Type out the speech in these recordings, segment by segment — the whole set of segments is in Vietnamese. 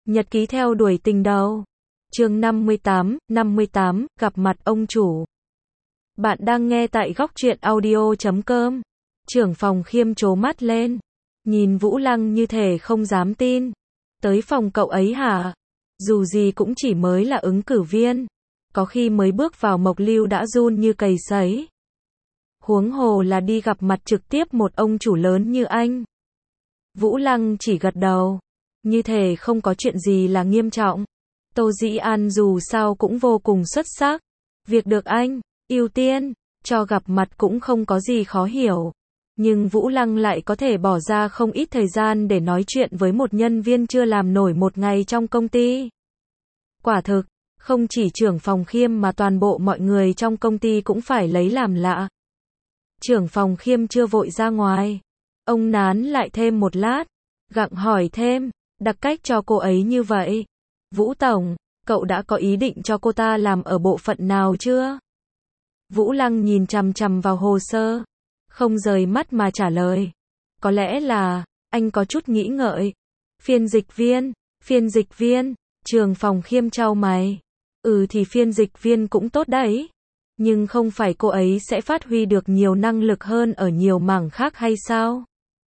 Nhật ký theo đuổi tình đầu. Chương 58, gặp mặt ông chủ. Bạn đang nghe tại Góc Truyện Audio.com. Trưởng phòng Khiêm trố mắt lên, nhìn Vũ Lăng như thể không dám tin. Tới phòng cậu ấy hả? Dù gì cũng chỉ mới là ứng cử viên, có khi mới bước vào Mộc Lưu đã run như cầy sấy. Huống hồ là đi gặp mặt trực tiếp một ông chủ lớn như anh. Vũ Lăng chỉ gật đầu, như thể không có chuyện gì là nghiêm trọng. Tô Dĩ An dù sao cũng vô cùng xuất sắc. Việc được anh ưu tiên cho gặp mặt cũng không có gì khó hiểu. Nhưng Vũ Lăng lại có thể bỏ ra không ít thời gian để nói chuyện với một nhân viên chưa làm nổi một ngày trong công ty. Quả thực, không chỉ trưởng phòng Khiêm mà toàn bộ mọi người trong công ty cũng phải lấy làm lạ. Trưởng phòng Khiêm chưa vội ra ngoài. Ông nán lại thêm một lát, gặng hỏi thêm, đặc cách cho cô ấy như vậy. Vũ Tổng, cậu đã có ý định cho cô ta làm ở bộ phận nào chưa? Vũ Lăng nhìn chằm chằm vào hồ sơ, không rời mắt mà trả lời. Có lẽ là, anh có chút nghĩ ngợi. Phiên dịch viên, trưởng phòng Khiêm chau mày. Thì phiên dịch viên cũng tốt đấy. Nhưng không phải cô ấy sẽ phát huy được nhiều năng lực hơn ở nhiều mảng khác hay sao?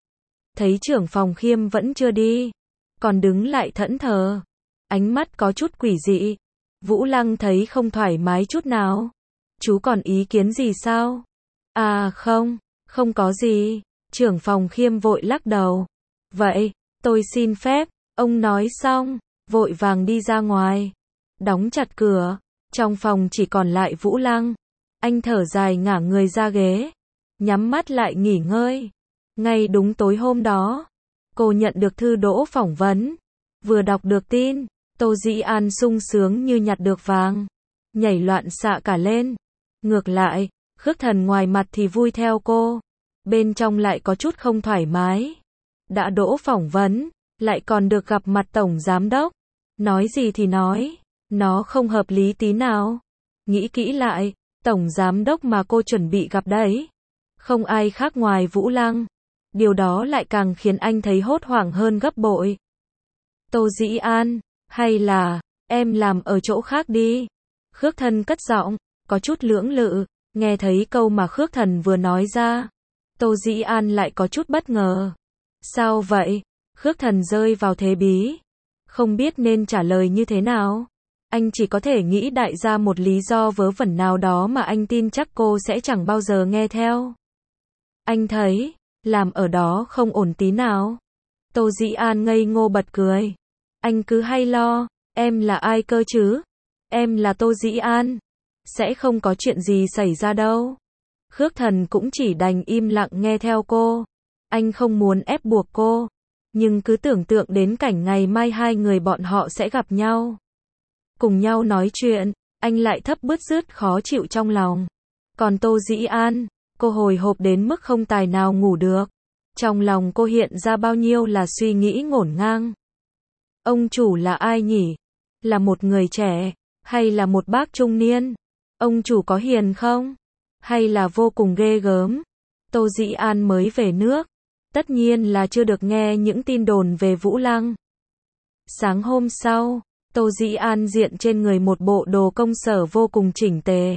Thấy trưởng phòng Khiêm vẫn chưa đi, còn đứng lại thẫn thờ, ánh mắt có chút quỷ dị. Vũ Lăng thấy không thoải mái chút nào. Chú còn ý kiến gì sao? À không có gì. Trưởng phòng Khiêm vội lắc đầu. Vậy, tôi xin phép. Ông nói xong, vội vàng đi ra ngoài, đóng chặt cửa. Trong phòng chỉ còn lại Vũ Lăng. Anh thở dài ngả người ra ghế, nhắm mắt lại nghỉ ngơi. Ngay đúng tối hôm đó, cô nhận được thư đỗ phỏng vấn. Vừa đọc được tin, Tô Dĩ An sung sướng như nhặt được vàng, nhảy loạn xạ cả lên. Ngược lại, Khước Thần ngoài mặt thì vui theo cô, bên trong lại có chút không thoải mái. Đã đỗ phỏng vấn, lại còn được gặp mặt tổng giám đốc. Nói gì thì nói, nó không hợp lý tí nào. Nghĩ kỹ lại, tổng giám đốc mà cô chuẩn bị gặp đấy, không ai khác ngoài Vũ Lăng. Điều đó lại càng khiến anh thấy hốt hoảng hơn gấp bội. Tô Dĩ An, hay là, em làm ở chỗ khác đi. Khước Thần cất giọng, có chút lưỡng lự. Nghe thấy câu mà Khước Thần vừa nói ra, Tô Dĩ An lại có chút bất ngờ. Sao vậy? Khước Thần rơi vào thế bí, không biết nên trả lời như thế nào. Anh chỉ có thể nghĩ đại ra một lý do vớ vẩn nào đó mà anh tin chắc cô sẽ chẳng bao giờ nghe theo. Anh thấy, làm ở đó không ổn tí nào. Tô Dĩ An ngây ngô bật cười. Anh cứ hay lo, em là ai cơ chứ? Em là Tô Dĩ An. Sẽ không có chuyện gì xảy ra đâu. Khước Thần cũng chỉ đành im lặng nghe theo cô. Anh không muốn ép buộc cô, nhưng cứ tưởng tượng đến cảnh ngày mai hai người bọn họ sẽ gặp nhau, cùng nhau nói chuyện, anh lại thấp bứt rứt khó chịu trong lòng. Còn Tô Dĩ An, cô hồi hộp đến mức không tài nào ngủ được. Trong lòng cô hiện ra bao nhiêu là suy nghĩ ngổn ngang. Ông chủ là ai nhỉ? Là một người trẻ, hay là một bác trung niên? Ông chủ có hiền không? Hay là vô cùng ghê gớm? Tô Dĩ An mới về nước, tất nhiên là chưa được nghe những tin đồn về Vũ Lăng. Sáng hôm sau, Tô Dĩ An diện trên người một bộ đồ công sở vô cùng chỉnh tề.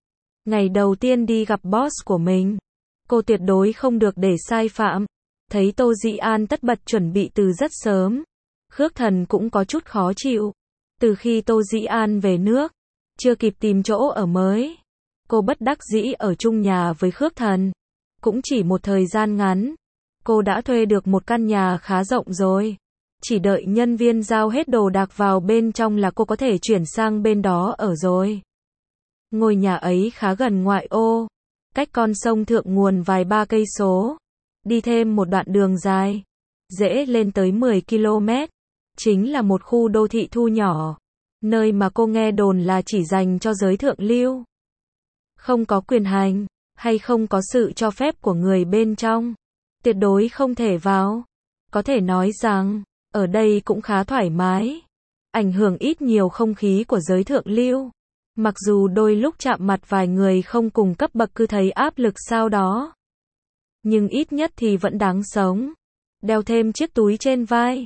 Ngày đầu tiên đi gặp boss của mình, cô tuyệt đối không được để sai phạm. Thấy Tô Dĩ An tất bật chuẩn bị từ rất sớm, Khước Thần cũng có chút khó chịu. Từ khi Tô Dĩ An về nước, chưa kịp tìm chỗ ở mới, cô bất đắc dĩ ở chung nhà với Khước Thần. Cũng chỉ một thời gian ngắn, cô đã thuê được một căn nhà khá rộng rồi. Chỉ đợi nhân viên giao hết đồ đạc vào bên trong là cô có thể chuyển sang bên đó ở rồi. Ngôi nhà ấy khá gần ngoại ô, cách con sông thượng nguồn vài ba cây số. Đi thêm một đoạn đường dài, dễ lên tới 10 km. Chính là một khu đô thị thu nhỏ, nơi mà cô nghe đồn là chỉ dành cho giới thượng lưu. Không có quyền hành, hay không có sự cho phép của người bên trong, tuyệt đối không thể vào. Có thể nói rằng, ở đây cũng khá thoải mái, ảnh hưởng ít nhiều không khí của giới thượng lưu. Mặc dù đôi lúc chạm mặt vài người không cùng cấp bậc cứ thấy áp lực sao đó, nhưng ít nhất thì vẫn đáng sống. Đeo thêm chiếc túi trên vai,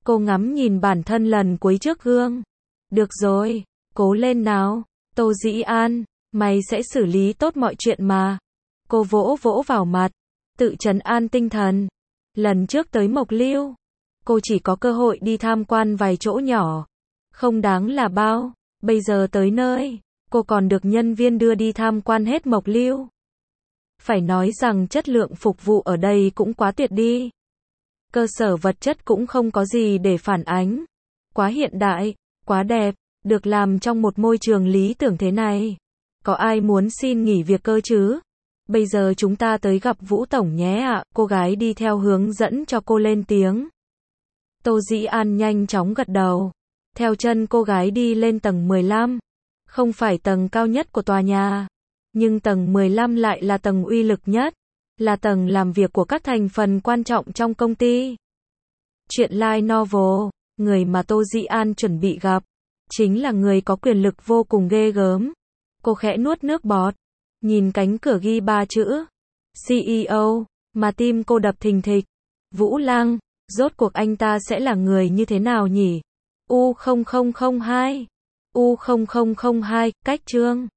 Cô ngắm nhìn bản thân lần cuối trước gương. Được rồi, cố lên nào, Tô Dĩ An, mày sẽ xử lý tốt mọi chuyện mà. Cô vỗ vỗ vào mặt, tự trấn an tinh thần. Lần trước tới Mộc Lưu, cô chỉ có cơ hội đi tham quan vài chỗ nhỏ. Không đáng là bao, bây giờ tới nơi, cô còn được nhân viên đưa đi tham quan hết Mộc Lưu. Phải nói rằng chất lượng phục vụ ở đây cũng quá tuyệt đi. Cơ sở vật chất cũng không có gì để phản ánh. Quá hiện đại, quá đẹp, được làm trong một môi trường lý tưởng thế này. Có ai muốn xin nghỉ việc cơ chứ? Bây giờ chúng ta tới gặp Vũ Tổng nhé ạ, cô gái đi theo hướng dẫn cho cô lên tiếng. Tô Dĩ An nhanh chóng gật đầu. Theo chân cô gái đi lên tầng 15. Không phải tầng cao nhất của tòa nhà. Nhưng tầng 15 lại là tầng uy lực nhất. Là tầng làm việc của các thành phần quan trọng trong công ty. Chuyện light novel, người mà Tô Dĩ An chuẩn bị gặp, chính là người có quyền lực vô cùng ghê gớm. Cô khẽ nuốt nước bọt, nhìn cánh cửa ghi 3 chữ CEO, mà tim cô đập thình thịch. Vũ Lăng, rốt cuộc anh ta sẽ là người như thế nào nhỉ? U0002, cách Trương.